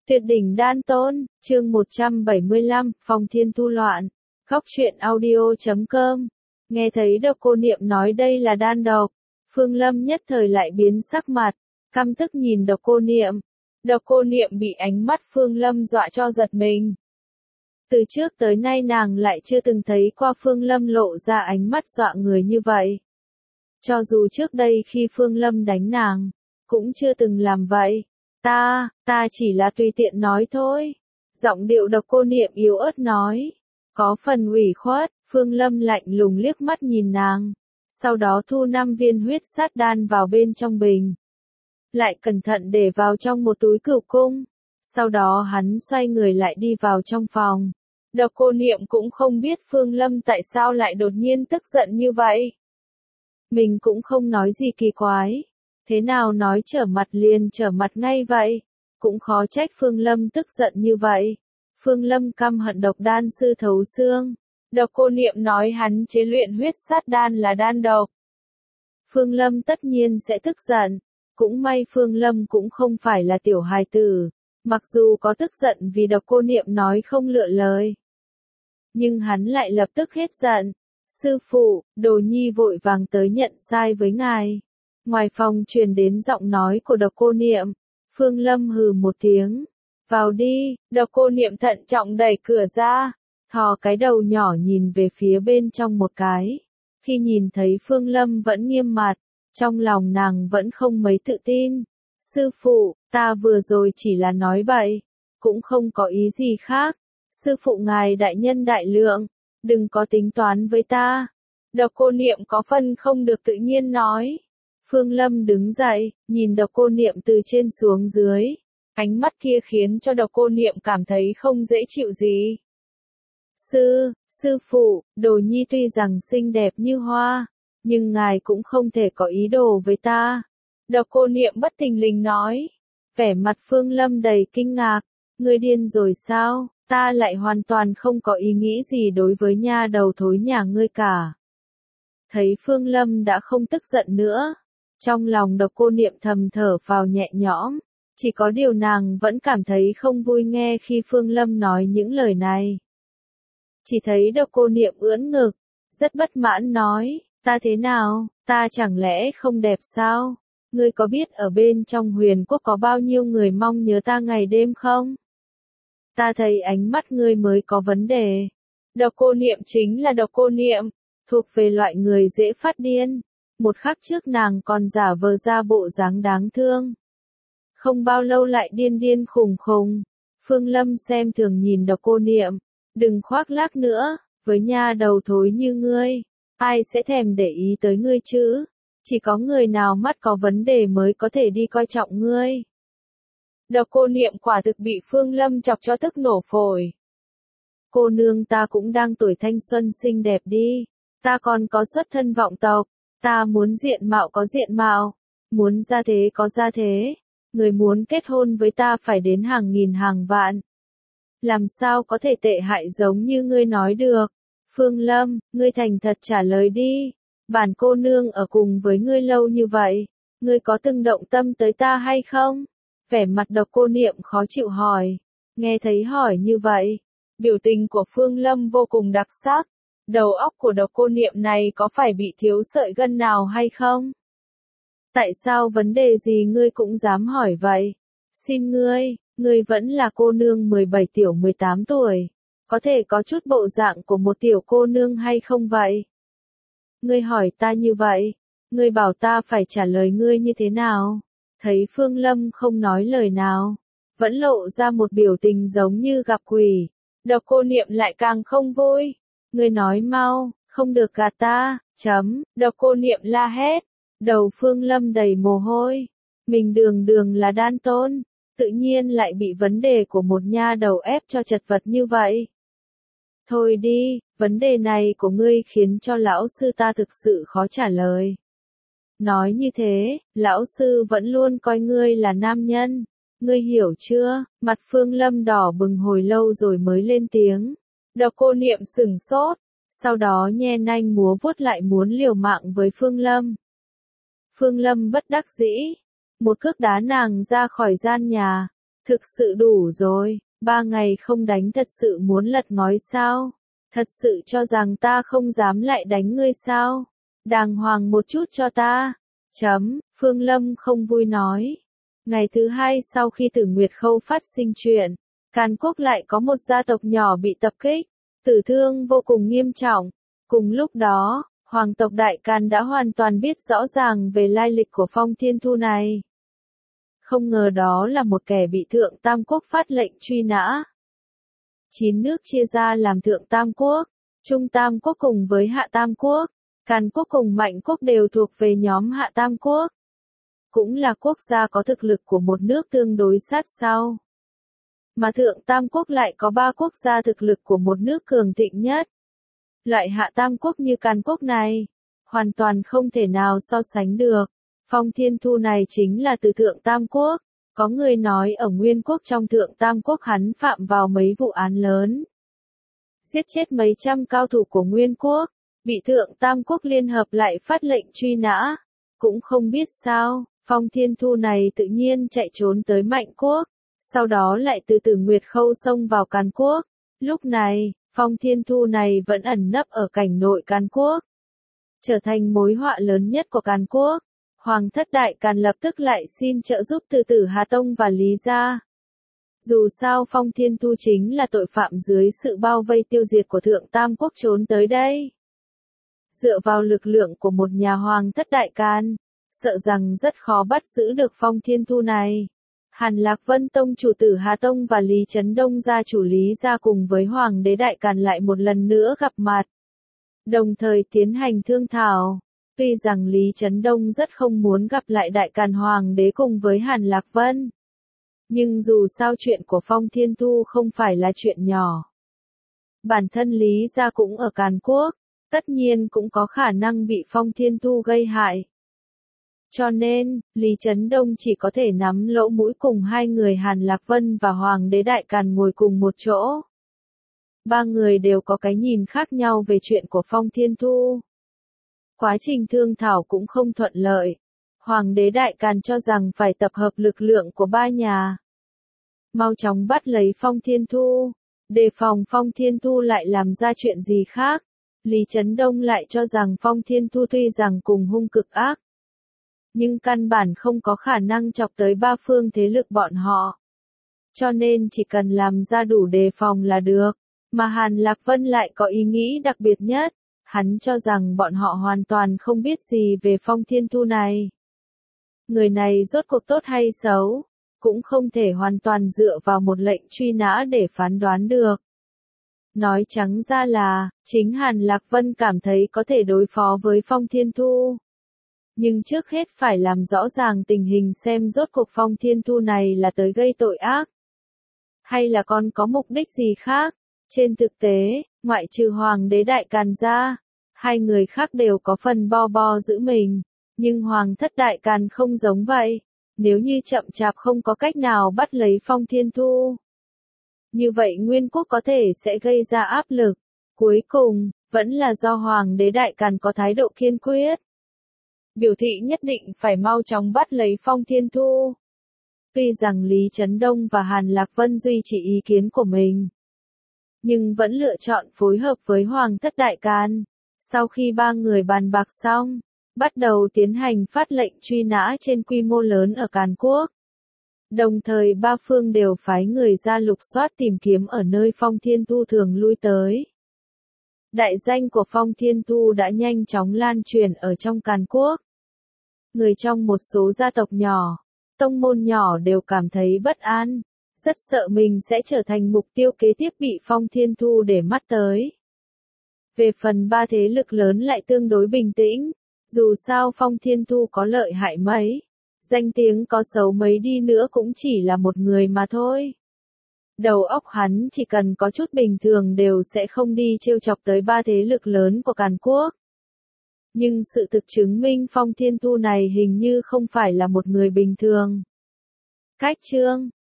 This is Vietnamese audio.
Tuyệt đỉnh đan tôn, chương 175, Phong Thiên Tu Loạn. Góc truyện audio.com. Nghe thấy Độc Cô Niệm nói đây là đan độc, Phương Lâm nhất thời lại biến sắc mặt, căm tức nhìn Độc Cô Niệm. Độc Cô Niệm bị ánh mắt Phương Lâm dọa cho giật mình. Từ trước tới nay nàng lại chưa từng thấy qua Phương Lâm lộ ra ánh mắt dọa người như vậy. Cho dù trước đây khi Phương Lâm đánh nàng, cũng chưa từng làm vậy. Ta chỉ là tùy tiện nói thôi. Giọng điệu Độc Cô Niệm yếu ớt nói. Có phần ủy khuất, Phương Lâm lạnh lùng liếc mắt nhìn nàng. Sau đó thu 5 viên huyết sát đan vào bên trong bình. Lại cẩn thận để vào trong một túi cửu cung. Sau đó hắn xoay người lại đi vào trong phòng. Độc Cô Niệm cũng không biết Phương Lâm tại sao lại đột nhiên tức giận như vậy. Mình cũng không nói gì kỳ quái. Thế nào nói trở mặt liền trở mặt ngay vậy. Cũng khó trách Phương Lâm tức giận như vậy. Phương Lâm căm hận độc đan sư thấu xương. Độc Cô Niệm nói hắn chế luyện huyết sát đan là đan độc. Phương Lâm tất nhiên sẽ tức giận. Cũng may Phương Lâm cũng không phải là tiểu hài tử. Mặc dù có tức giận vì Độc Cô Niệm nói không lựa lời. Nhưng hắn lại lập tức hết giận. Sư phụ, Đồ Nhi vội vàng tới nhận sai với ngài. Ngoài phòng truyền đến giọng nói của Độc Cô Niệm. Phương Lâm hừ một tiếng. Vào đi, Độc Cô Niệm thận trọng đẩy cửa ra. Thò cái đầu nhỏ nhìn về phía bên trong một cái. Khi nhìn thấy Phương Lâm vẫn nghiêm mặt, trong lòng nàng vẫn không mấy tự tin. Sư phụ, ta vừa rồi chỉ là nói bậy, cũng không có ý gì khác. Sư phụ ngài đại nhân đại lượng, đừng có tính toán với ta. Độc Cô Niệm có phần không được tự nhiên nói. Phương Lâm đứng dậy, nhìn Độc Cô Niệm từ trên xuống dưới. Ánh mắt kia khiến cho Độc Cô Niệm cảm thấy không dễ chịu gì. Sư phụ, Đồ Nhi tuy rằng xinh đẹp như hoa, nhưng ngài cũng không thể có ý đồ với ta. Độc Cô Niệm bất thình lình nói. Vẻ mặt Phương Lâm đầy kinh ngạc. Ngươi điên rồi sao? Ta lại hoàn toàn không có ý nghĩ gì đối với nha đầu thối nhà ngươi cả. Thấy Phương Lâm đã không tức giận nữa. Trong lòng Độc Cô Niệm thầm thở phào nhẹ nhõm. Chỉ có điều nàng vẫn cảm thấy không vui nghe khi Phương Lâm nói những lời này. Chỉ thấy Độc Cô Niệm ưỡn ngực, rất bất mãn nói, ta thế nào, ta chẳng lẽ không đẹp sao? Ngươi có biết ở bên trong Huyền Quốc có bao nhiêu người mong nhớ ta ngày đêm không? Ta thấy ánh mắt ngươi mới có vấn đề. Độc Cô Niệm chính là Độc Cô Niệm, thuộc về loại người dễ phát điên. Một khắc trước nàng còn giả vờ ra bộ dáng đáng thương. Không bao lâu lại điên điên khùng khùng. Phương Lâm xem thường nhìn Độc Cô Niệm. Đừng khoác lác nữa, với nha đầu thối như ngươi. Ai sẽ thèm để ý tới ngươi chứ? Chỉ có người nào mắt có vấn đề mới có thể đi coi trọng ngươi. Độc Cô Niệm quả thực bị Phương Lâm chọc cho tức nổ phổi. Cô nương ta cũng đang tuổi thanh xuân xinh đẹp đi. Ta còn có xuất thân vọng tộc. Ta muốn diện mạo có diện mạo. Muốn gia thế có gia thế. Người muốn kết hôn với ta phải đến hàng nghìn hàng vạn. Làm sao có thể tệ hại giống như ngươi nói được? Phương Lâm, ngươi thành thật trả lời đi. Bản cô nương ở cùng với ngươi lâu như vậy. Ngươi có từng động tâm tới ta hay không? Vẻ mặt Độc Cô Niệm khó chịu hỏi. Nghe thấy hỏi như vậy. Biểu tình của Phương Lâm vô cùng đặc sắc. Đầu óc của Độc Cô Niệm này có phải bị thiếu sợi gân nào hay không? Tại sao vấn đề gì ngươi cũng dám hỏi vậy? Xin ngươi vẫn là cô nương 17 tiểu 18 tuổi. Có thể có chút bộ dạng của một tiểu cô nương hay không vậy? Ngươi hỏi ta như vậy, ngươi bảo ta phải trả lời ngươi như thế nào? Thấy Phương Lâm không nói lời nào, vẫn lộ ra một biểu tình giống như gặp quỷ. Độc Cô Niệm lại càng không vui. Ngươi nói mau, không được gạt ta, Độc Cô Niệm la hét. Đầu Phương Lâm đầy mồ hôi. Mình đường là đan tôn, tự nhiên lại bị vấn đề của một nha đầu ép cho chật vật như vậy. Thôi đi, vấn đề này của ngươi khiến cho lão sư ta thực sự khó trả lời. Nói như thế, lão sư vẫn luôn coi ngươi là nam nhân. Ngươi hiểu chưa? Mặt Phương Lâm đỏ bừng hồi lâu rồi mới lên tiếng. Độc Cô Niệm sửng sốt, sau đó nhe nanh múa vuốt lại muốn liều mạng với Phương Lâm. Phương Lâm bất đắc dĩ, một cước đá nàng ra khỏi gian nhà. Thực sự đủ rồi, 3 ngày không đánh thật sự muốn lật ngói sao? Thật sự cho rằng ta không dám lại đánh ngươi sao? Đàng hoàng một chút cho ta. Phương Lâm không vui nói. Ngày thứ 2 sau khi Tử Nguyệt Khâu phát sinh chuyện, Càn Quốc lại có một gia tộc nhỏ bị tập kích, tử thương vô cùng nghiêm trọng. Cùng lúc đó, Hoàng tộc Đại Càn đã hoàn toàn biết rõ ràng về lai lịch của Phong Thiên Thu này. Không ngờ đó là một kẻ bị Thượng Tam Quốc phát lệnh truy nã. 9 nước chia ra làm Thượng Tam Quốc, Trung Tam Quốc cùng với Hạ Tam Quốc, Càn Quốc cùng Mạnh Quốc đều thuộc về nhóm Hạ Tam Quốc. Cũng là quốc gia có thực lực của một nước tương đối sát sao. Mà Thượng Tam Quốc lại có 3 quốc gia thực lực của một nước cường thịnh nhất. Loại Hạ Tam Quốc như Càn Quốc này, hoàn toàn không thể nào so sánh được. Phong Thiên Thu này chính là từ Thượng Tam Quốc. Có người nói ở Nguyên Quốc trong Thượng Tam Quốc hắn phạm vào mấy vụ án lớn. Giết chết mấy trăm cao thủ của Nguyên Quốc, bị Thượng Tam Quốc liên hợp lại phát lệnh truy nã. Cũng không biết sao, Phong Thiên Thu này tự nhiên chạy trốn tới Mạnh Quốc, sau đó lại từ Tử Nguyệt Khâu xông vào Càn Quốc. Lúc này, Phong Thiên Thu này vẫn ẩn nấp ở cảnh nội Càn Quốc, trở thành mối họa lớn nhất của Càn Quốc. Hoàng thất Đại Càn lập tức lại xin trợ giúp từ Tử Hà Tông và Lý gia. Dù sao Phong Thiên Thu chính là tội phạm dưới sự bao vây tiêu diệt của Thượng Tam Quốc trốn tới đây. Dựa vào lực lượng của một nhà Hoàng thất Đại Càn, sợ rằng rất khó bắt giữ được Phong Thiên Thu này. Hàn Lạc Vân Tông chủ Tử Hà Tông và Lý Chấn Đông gia chủ Lý gia cùng với Hoàng đế Đại Càn lại một lần nữa gặp mặt, đồng thời tiến hành thương thảo. Tuy rằng Lý Chấn Đông rất không muốn gặp lại Đại Càn Hoàng đế cùng với Hàn Lạc Vân, nhưng dù sao chuyện của Phong Thiên Thu không phải là chuyện nhỏ. Bản thân Lý gia cũng ở Càn Quốc, tất nhiên cũng có khả năng bị Phong Thiên Thu gây hại. Cho nên, Lý Chấn Đông chỉ có thể nắm lỗ mũi cùng hai người Hàn Lạc Vân và Hoàng đế Đại Càn ngồi cùng một chỗ. 3 người đều có cái nhìn khác nhau về chuyện của Phong Thiên Thu. Quá trình thương thảo cũng không thuận lợi. Hoàng đế Đại Càn cho rằng phải tập hợp lực lượng của 3 nhà, mau chóng bắt lấy Phong Thiên Thu, đề phòng Phong Thiên Thu lại làm ra chuyện gì khác. Lý Chấn Đông lại cho rằng Phong Thiên Thu tuy rằng cùng hung cực ác, nhưng căn bản không có khả năng chọc tới 3 phương thế lực bọn họ. Cho nên chỉ cần làm ra đủ đề phòng là được. Mà Hàn Lạc Vân lại có ý nghĩ đặc biệt nhất. Hắn cho rằng bọn họ hoàn toàn không biết gì về Phong Thiên Thu này. Người này rốt cuộc tốt hay xấu, cũng không thể hoàn toàn dựa vào một lệnh truy nã để phán đoán được. Nói trắng ra là, chính Hàn Lạc Vân cảm thấy có thể đối phó với Phong Thiên Thu. Nhưng trước hết phải làm rõ ràng tình hình xem rốt cuộc Phong Thiên Thu này là tới gây tội ác, hay là còn có mục đích gì khác. Trên thực tế, ngoại trừ Hoàng đế Đại Càn ra, 2 người khác đều có phần bo giữ mình. Nhưng Hoàng thất Đại Càn không giống vậy. Nếu như chậm chạp không có cách nào bắt lấy Phong Thiên Thu, như vậy Nguyên Quốc có thể sẽ gây ra áp lực. Cuối cùng, vẫn là do Hoàng đế Đại Càn có thái độ kiên quyết, biểu thị nhất định phải mau chóng bắt lấy Phong Thiên Thu. Tuy rằng Lý Chấn Đông và Hàn Lạc Vân duy trì ý kiến của mình, nhưng vẫn lựa chọn phối hợp với Hoàng thất Đại Càn. Sau khi 3 người bàn bạc xong, bắt đầu tiến hành phát lệnh truy nã trên quy mô lớn ở Càn Quốc. Đồng thời 3 phương đều phái người ra lục soát tìm kiếm ở nơi Phong Thiên Thu thường lui tới. Đại danh của Phong Thiên Thu đã nhanh chóng lan truyền ở trong Càn Quốc. Người trong một số gia tộc nhỏ, tông môn nhỏ đều cảm thấy bất an, rất sợ mình sẽ trở thành mục tiêu kế tiếp bị Phong Thiên Thu để mắt tới. Về phần 3 thế lực lớn lại tương đối bình tĩnh, dù sao Phong Thiên Thu có lợi hại mấy, danh tiếng có xấu mấy đi nữa cũng chỉ là một người mà thôi. Đầu óc hắn chỉ cần có chút bình thường đều sẽ không đi trêu chọc tới 3 thế lực lớn của Càn Quốc. Nhưng sự thực chứng minh Phong Thiên Thu này hình như không phải là một người bình thường. Cách chương